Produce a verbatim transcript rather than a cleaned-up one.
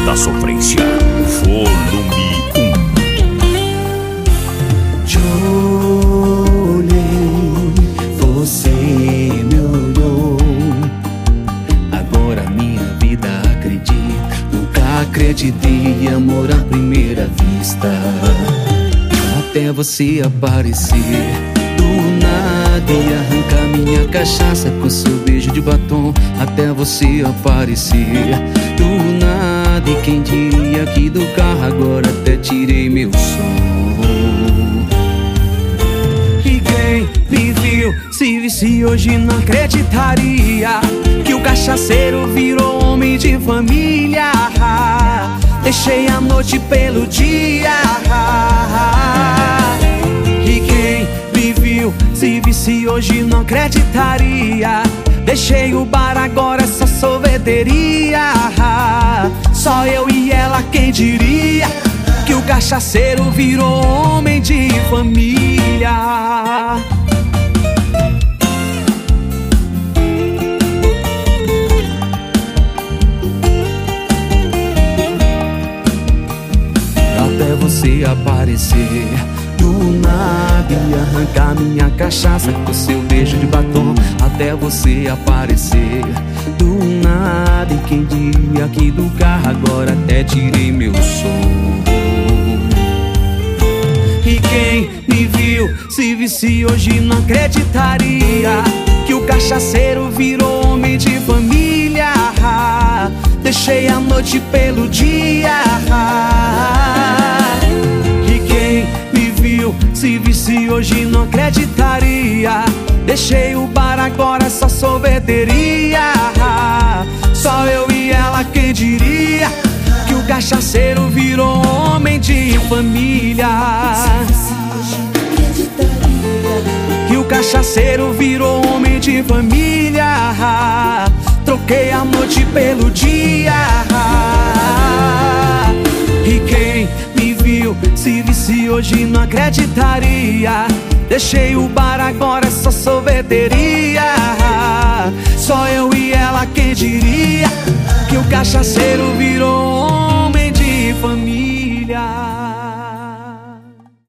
da Sofrência, volume um. Olhei, você me olhou. Agora minha vida acredita. Nunca acreditei em amor à primeira vista, até você aparecer do nada e arrancar minha cachaça com seu beijo de batom. Até você aparecer do nada, e quem diria que do carro agora até tirei meu som. E quem me viu, se visse hoje não acreditaria que o cachaceiro virou homem de família. Deixei a noite pelo dia. E quem me viu, se visse hoje não acreditaria. Deixei o bar, agora é só sorveteria. Só eu e ela, quem diria que o cachaceiro virou homem de família. Até você aparecer do nada e arrancar minha cachaça com seu beijo de batom. Até você aparecer do nada, e quem diria aqui do carro agora até tirei meu som. E quem me viu, se visse hoje não acreditaria que o cachaceiro virou homem de família. Deixei a noite pelo dia. E quem me viu, se visse hoje não acreditaria. Deixei o bar, agora é só sorveteria. Só eu e ela, quem diria que o cachaceiro virou homem de família. Que o cachaceiro virou homem de família. Troquei a noite pelo dia. E quem me viu, se visse hoje não acreditaria. Deixei o bar, agora é só sorveteria. Só eu e ela, quem diria que o cachaceiro virou